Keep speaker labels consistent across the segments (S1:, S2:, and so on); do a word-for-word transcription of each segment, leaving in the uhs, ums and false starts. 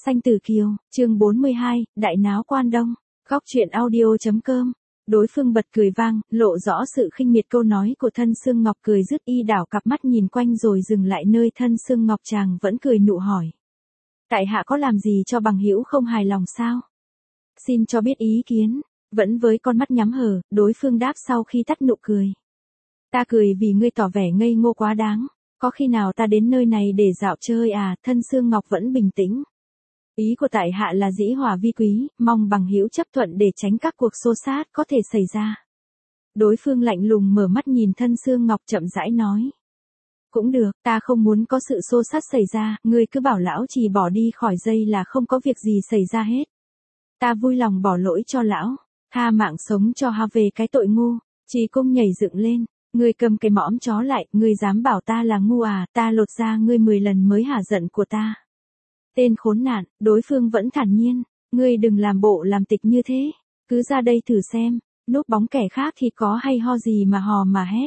S1: Xanh Tử Kiều, chương bốn mươi hai, Đại náo Quan Đông, góc truyện audio.com. Đối phương bật cười vang, lộ rõ sự khinh miệt câu nói của Thân Sương Ngọc, cười dứt y đảo cặp mắt nhìn quanh rồi dừng lại nơi Thân Sương Ngọc, chàng vẫn cười nụ hỏi. Tại hạ có làm gì cho bằng hữu không hài lòng sao? Xin cho biết ý kiến. Vẫn với con mắt nhắm hờ, đối phương đáp sau khi tắt nụ cười. Ta cười vì ngươi tỏ vẻ ngây ngô quá đáng. Có khi nào ta đến nơi này để dạo chơi à? Thân Sương Ngọc vẫn bình tĩnh. Ý của tại hạ là dĩ hòa vi quý, mong bằng hữu chấp thuận để tránh các cuộc xô xát có thể xảy ra. Đối phương lạnh lùng mở mắt nhìn Thân Sương Ngọc, chậm rãi nói. Cũng được, ta không muốn có sự xô xát xảy ra, ngươi cứ bảo lão Trì bỏ đi khỏi dây là không có việc gì xảy ra hết. Ta vui lòng bỏ lỗi cho lão, tha mạng sống cho ha về cái tội ngu. Trì Cung nhảy dựng lên. Ngươi cầm cái mõm chó lại, ngươi dám bảo ta là ngu à? Ta lột ra ngươi mười lần mới hả giận của ta. Tên khốn nạn. Đối phương vẫn thản nhiên. Ngươi đừng làm bộ làm tịch như thế. Cứ ra đây thử xem. Núp bóng kẻ khác thì có hay ho gì mà hò mà hét.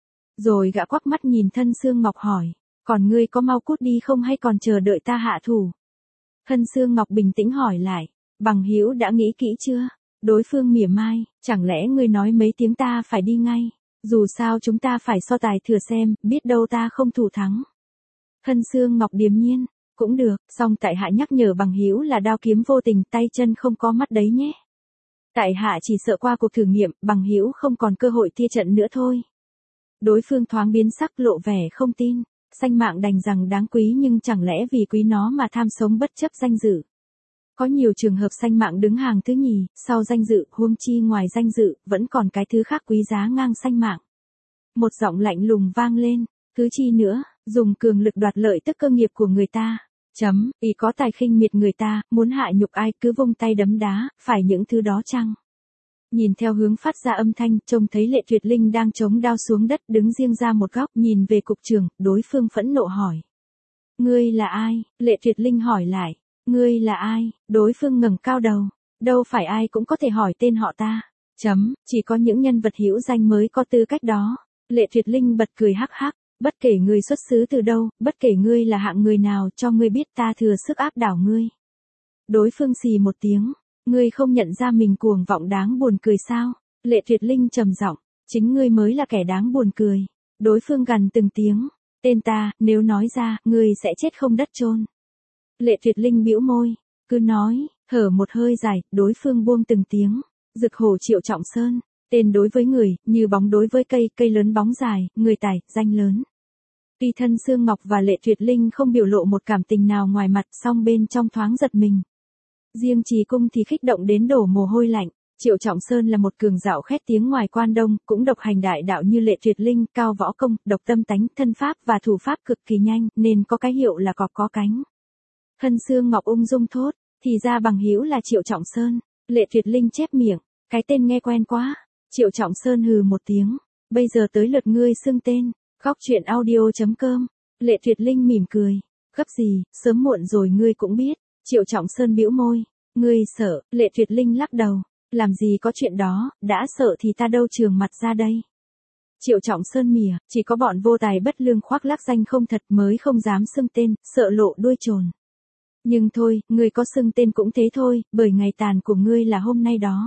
S1: Rồi gã quắc mắt nhìn Thân Sương Ngọc hỏi. Còn ngươi có mau cút đi không hay còn chờ đợi ta hạ thủ? Thân Sương Ngọc bình tĩnh hỏi lại. Bằng hữu đã nghĩ kỹ chưa? Đối phương mỉa mai. Chẳng lẽ ngươi nói mấy tiếng ta phải đi ngay? Dù sao chúng ta phải so tài thử xem, biết đâu ta không thủ thắng. Thân Sương Ngọc điềm nhiên. Cũng được, song tại hạ nhắc nhở bằng hữu là đao kiếm vô tình, tay chân không có mắt đấy nhé. Tại hạ chỉ sợ qua cuộc thử nghiệm, bằng hữu không còn cơ hội tia trận nữa thôi. Đối phương thoáng biến sắc, lộ vẻ không tin. Sanh mạng đành rằng đáng quý, nhưng chẳng lẽ vì quý nó mà tham sống bất chấp danh dự. Có nhiều trường hợp sanh mạng đứng hàng thứ nhì, sau danh dự, huống chi ngoài danh dự, vẫn còn cái thứ khác quý giá ngang sanh mạng. Một giọng lạnh lùng vang lên, thứ chi nữa, dùng cường lực đoạt lợi tức cơ nghiệp của người ta. Chấm, ý có tài khinh miệt người ta, muốn hạ nhục ai cứ vung tay đấm đá, phải những thứ đó chăng? Nhìn theo hướng phát ra âm thanh, trông thấy Lệ Tuyệt Linh đang chống đao xuống đất, đứng riêng ra một góc, nhìn về cục trưởng, đối phương phẫn nộ hỏi. Ngươi là ai? Lệ Tuyệt Linh hỏi lại. Ngươi là ai? Đối phương ngẩng cao đầu. Đâu phải ai cũng có thể hỏi tên họ ta. Chấm, chỉ có những nhân vật hữu danh mới có tư cách đó. Lệ Tuyệt Linh bật cười hắc hắc. Bất kể ngươi xuất xứ từ đâu, bất kể ngươi là hạng người nào, cho ngươi biết ta thừa sức áp đảo ngươi. Đối phương xì một tiếng. Ngươi không nhận ra mình cuồng vọng đáng buồn cười sao? Lệ Tuyệt Linh trầm giọng. Chính ngươi mới là kẻ đáng buồn cười. Đối phương gằn từng tiếng. Tên ta, nếu nói ra, ngươi sẽ chết không đất chôn. Lệ Tuyệt Linh bĩu môi, cứ nói, thở một hơi dài, đối phương buông từng tiếng. Dực Hổ Triệu Trọng Sơn, tên đối với người, như bóng đối với cây, cây lớn bóng dài, người tài, danh lớn. Tuy Thân Sương Ngọc và Lệ Tuyệt Linh không biểu lộ một cảm tình nào ngoài mặt, song bên trong thoáng giật mình. Riêng Trì Cung thì kích động đến đổ mồ hôi lạnh. Triệu Trọng Sơn là một cường dạo khét tiếng ngoài Quan Đông, cũng độc hành đại đạo như Lệ Tuyệt Linh, cao võ công, độc tâm tánh, thân pháp và thủ pháp cực kỳ nhanh, nên có cái hiệu là cọp có cánh. Thân Sương Ngọc ung dung thốt, thì ra bằng hữu là Triệu Trọng Sơn. Lệ Tuyệt Linh chép miệng, cái tên nghe quen quá. Triệu Trọng Sơn hừ một tiếng, bây giờ tới lượt ngươi xưng tên. Góc truyện audio.com. Lệ Tuyệt Linh mỉm cười, gấp gì, sớm muộn rồi ngươi cũng biết. Triệu Trọng Sơn bĩu môi, ngươi sợ? Lệ Tuyệt Linh lắc đầu, làm gì có chuyện đó, đã sợ thì ta đâu trường mặt ra đây. Triệu Trọng Sơn mỉa, chỉ có bọn vô tài bất lương khoác lác danh không thật mới không dám xưng tên, sợ lộ đuôi trồn. Nhưng thôi, ngươi có xưng tên cũng thế thôi, bởi ngày tàn của ngươi là hôm nay đó.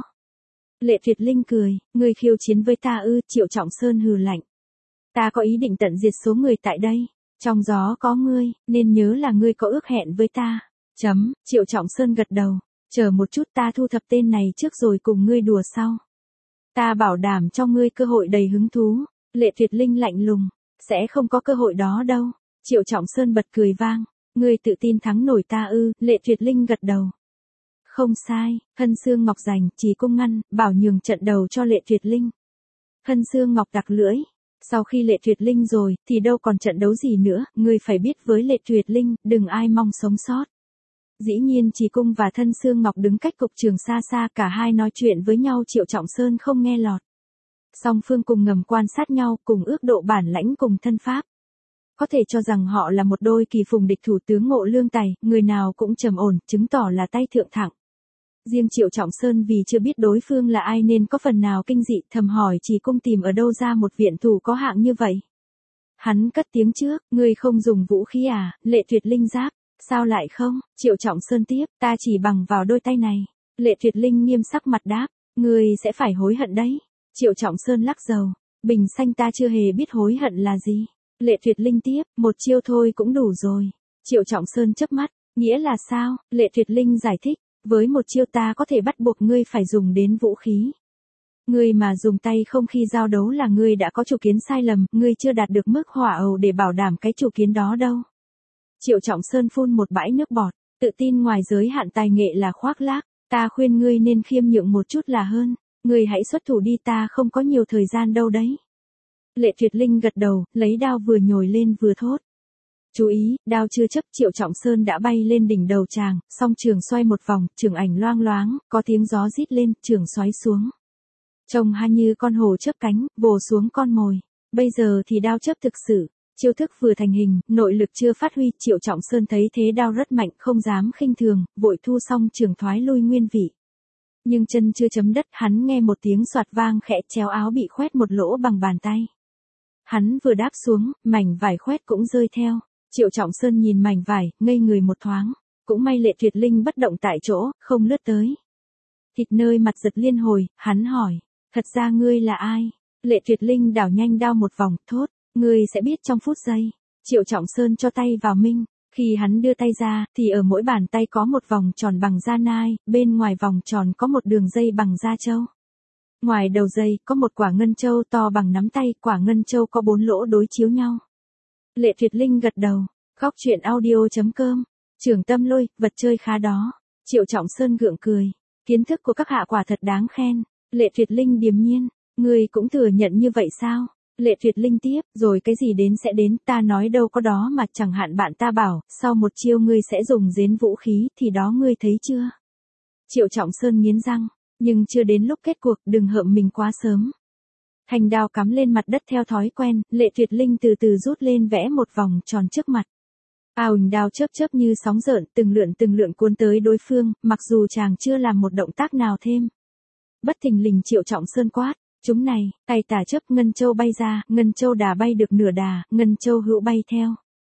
S1: Lệ Tuyệt Linh cười, ngươi khiêu chiến với ta ư? Triệu Trọng Sơn hừ lạnh. Ta có ý định tận diệt số người tại đây. Trong gió có ngươi, nên nhớ là ngươi có ước hẹn với ta. Chấm, Triệu Trọng Sơn gật đầu. Chờ một chút, ta thu thập tên này trước rồi cùng ngươi đùa sau. Ta bảo đảm cho ngươi cơ hội đầy hứng thú. Lệ Tuyệt Linh lạnh lùng, sẽ không có cơ hội đó đâu. Triệu Trọng Sơn bật cười vang. Ngươi tự tin thắng nổi ta ư? Lệ Tuyệt Linh gật đầu. Không sai, Thân Sương Ngọc giành, Trì Cung ngăn, bảo nhường trận đầu cho Lệ Tuyệt Linh. Thân Sương Ngọc đặc lưỡi. Sau khi Lệ Tuyệt Linh rồi, thì đâu còn trận đấu gì nữa, ngươi phải biết với Lệ Tuyệt Linh, đừng ai mong sống sót. Dĩ nhiên Trì Cung và Thân Sương Ngọc đứng cách cục trường xa xa, cả hai nói chuyện với nhau, Triệu Trọng Sơn không nghe lọt. Song phương cùng ngầm quan sát nhau, cùng ước độ bản lãnh cùng thân pháp. Có thể cho rằng họ là một đôi kỳ phùng địch thủ, tướng ngộ lương tài, người nào cũng trầm ổn, chứng tỏ là tay thượng thẳng. Riêng Triệu Trọng Sơn vì chưa biết đối phương là ai nên có phần nào kinh dị, thầm hỏi Trì Cung tìm ở đâu ra một viện thủ có hạng như vậy. Hắn cất tiếng trước, ngươi không dùng vũ khí à? Lệ Tuyệt Linh giáp, Sao lại không? Triệu Trọng Sơn tiếp, ta chỉ bằng vào đôi tay này. Lệ Tuyệt Linh nghiêm sắc mặt đáp, ngươi sẽ phải hối hận đấy. Triệu Trọng Sơn lắc đầu, bình xanh ta chưa hề biết hối hận là gì. Lệ Tuyệt Linh tiếp, một chiêu thôi cũng đủ rồi. Triệu Trọng Sơn chớp mắt, nghĩa là sao? Lệ Tuyệt Linh giải thích, với một chiêu ta có thể bắt buộc ngươi phải dùng đến vũ khí. Ngươi mà dùng tay không khi giao đấu là ngươi đã có chủ kiến sai lầm, ngươi chưa đạt được mức hỏa ầu để bảo đảm cái chủ kiến đó đâu. Triệu Trọng Sơn phun một bãi nước bọt, tự tin ngoài giới hạn tài nghệ là khoác lác, ta khuyên ngươi nên khiêm nhượng một chút là hơn, ngươi hãy xuất thủ đi, ta không có nhiều thời gian đâu đấy. Lệ Tuyệt Linh gật đầu, lấy đao vừa nhồi lên vừa thốt. Chú ý, đao chưa chấp, Triệu Trọng Sơn đã bay lên đỉnh đầu chàng, song trường xoay một vòng, trường ảnh loang loáng, có tiếng gió rít lên, trường xoáy xuống. Trông ha như con hổ chớp cánh, vồ xuống con mồi. Bây giờ thì đao chấp thực sự, chiêu thức vừa thành hình, nội lực chưa phát huy, Triệu Trọng Sơn thấy thế đao rất mạnh, không dám khinh thường, vội thu xong trường thoái lui nguyên vị. Nhưng chân chưa chấm đất, hắn nghe một tiếng soạt vang khẽ, chéo áo bị khoét một lỗ bằng bàn tay. Hắn vừa đáp xuống, mảnh vải khoét cũng rơi theo. Triệu Trọng Sơn nhìn mảnh vải, ngây người một thoáng. Cũng may Lệ Tuyệt Linh bất động tại chỗ, không lướt tới. Thịt nơi mặt giật liên hồi, hắn hỏi, thật ra ngươi là ai? Lệ Tuyệt Linh đảo nhanh đao một vòng, thốt, ngươi sẽ biết trong phút giây. Triệu Trọng Sơn cho tay vào minh, khi hắn đưa tay ra, thì ở mỗi bàn tay có một vòng tròn bằng da nai, bên ngoài vòng tròn có một đường dây bằng da trâu. Ngoài đầu dây, có một quả ngân châu to bằng nắm tay, quả ngân châu có bốn lỗ đối chiếu nhau. Lệ Tuyệt Linh gật đầu, góc chuyện audio chấm com, Trưởng Tâm Lôi, vật chơi khá đó. Triệu Trọng Sơn gượng cười, kiến thức của các hạ quả thật đáng khen. Lệ Tuyệt Linh điềm nhiên, ngươi cũng thừa nhận như vậy sao? Lệ Tuyệt Linh tiếp, rồi cái gì đến sẽ đến, ta nói đâu có đó mà, chẳng hạn bạn ta bảo, sau một chiêu ngươi sẽ dùng dến vũ khí, thì đó ngươi thấy chưa? Triệu Trọng Sơn nghiến răng, nhưng chưa đến lúc kết cuộc, đừng hợm mình quá sớm. Thanh đao cắm lên mặt đất theo thói quen, Lệ Tuyệt Linh từ từ rút lên vẽ một vòng tròn trước mặt. Ào, đao chớp chớp như sóng dợn, từng lượn từng lượn cuốn tới đối phương, mặc dù chàng chưa làm một động tác nào thêm. Bất thình lình Triệu Trọng Sơn quát, chúng này, tay tả chấp, ngân châu bay ra, ngân châu đà bay được nửa đà, ngân châu hữu bay theo.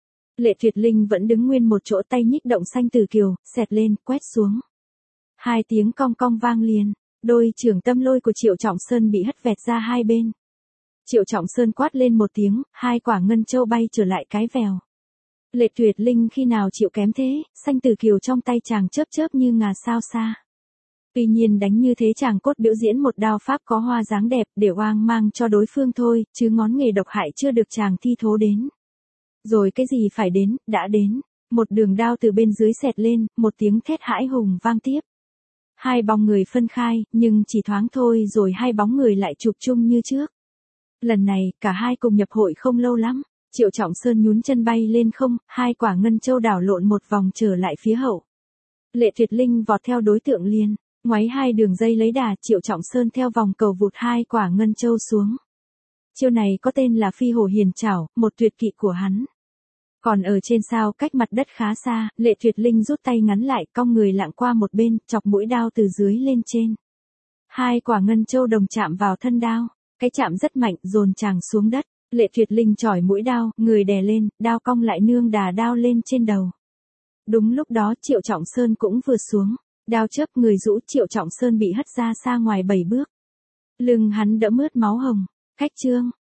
S1: Lệ Tuyệt Linh vẫn đứng nguyên một chỗ, tay nhích động xanh từ kiều, xẹt lên, quét xuống. Hai tiếng cong cong vang liền, đôi Trưởng Tâm Lôi của Triệu Trọng Sơn bị hất vẹt ra hai bên. Triệu Trọng Sơn quát lên một tiếng, hai quả ngân châu bay trở lại cái vèo. Lệ Tuyệt Linh khi nào chịu kém thế, xanh từ kiều trong tay chàng chớp chớp như ngà sao xa. Tuy nhiên đánh như thế chàng cốt biểu diễn một đao pháp có hoa dáng đẹp để oang mang cho đối phương thôi, chứ ngón nghề độc hại chưa được chàng thi thố đến. Rồi cái gì phải đến, đã đến. Một đường đao từ bên dưới xẹt lên, một tiếng thét hãi hùng vang tiếp. Hai bóng người phân khai, nhưng chỉ thoáng thôi rồi hai bóng người lại chụp chung như trước. Lần này, cả hai cùng nhập hội không lâu lắm. Triệu Trọng Sơn nhún chân bay lên không, hai quả ngân châu đảo lộn một vòng trở lại phía hậu. Lệ Tuyệt Linh vọt theo đối tượng liền, ngoáy hai đường dây lấy đà, Triệu Trọng Sơn theo vòng cầu vụt hai quả ngân châu xuống. Chiêu này có tên là phi hổ hiền chảo, một tuyệt kỹ của hắn. Còn ở trên sao cách mặt đất khá xa, Lệ Tuyệt Linh rút tay ngắn lại, cong người lạng qua một bên, chọc mũi đao từ dưới lên trên. Hai quả ngân châu đồng chạm vào thân đao, cái chạm rất mạnh, dồn chàng xuống đất. Lệ Tuyệt Linh chỏi mũi đao, người đè lên, đao cong lại nương đà đao lên trên đầu. Đúng lúc đó Triệu Trọng Sơn cũng vừa xuống, đao chớp người rũ, Triệu Trọng Sơn bị hất ra xa ngoài bảy bước. Lưng hắn đẫm ướt máu hồng, khách trương,